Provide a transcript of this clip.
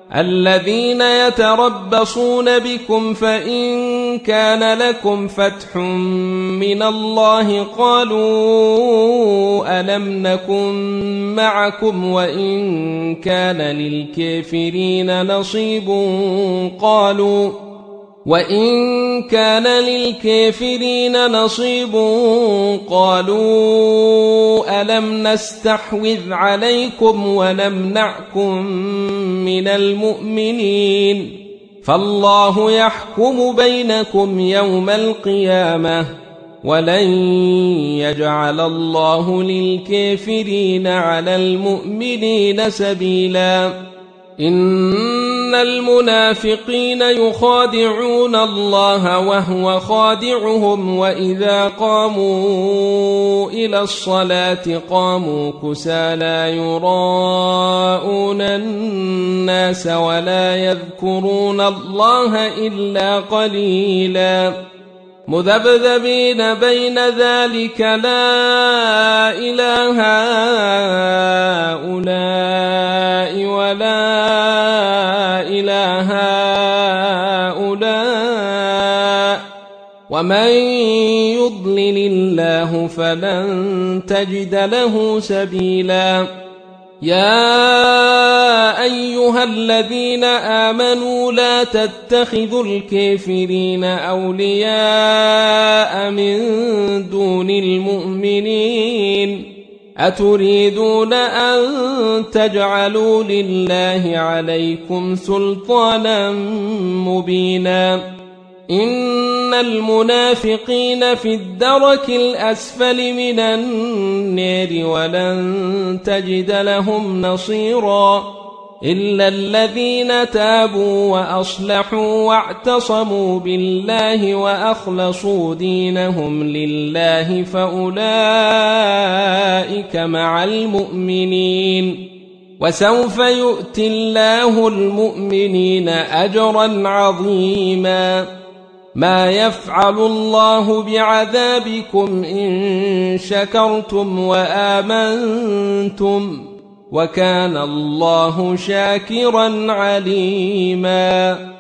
الذين يتربصون بكم فإن كان لكم فتح من الله قالوا ألم نكن معكم وإن كان للكافرين نصيب قالوا ألم نستحوذ عليكم ونمنعكم من المؤمنين فالله يحكم بينكم يوم القيامة ولن يجعل الله للكافرين على المؤمنين سبيلا إن المنافقين يخادعون الله وهو خادعهم وإذا قاموا إلى الصلاة قاموا كسالى يراءون الناس ولا يذكرون الله إلا قليلا مذبذبين بين ذلك لا إله هؤلاء ولا إله هؤلاء ومن يضلل الله فلن تجد له سبيلا يا أيها الذين آمنوا لا تتخذوا الكافرين أولياء من دون المؤمنين أتريدون أن تجعلوا لله عليكم سلطانا مبينا إن المنافقين في الدرك الأسفل من النار ولن تجد لهم نصيرا إلا الذين تابوا وأصلحوا واعتصموا بالله وأخلصوا دينهم لله فأولئك مع المؤمنين وسوف يؤتي الله المؤمنين أجرا عظيما ما يفعل الله بعذابكم إن شكرتم وآمنتم وكان الله شاكرا عليما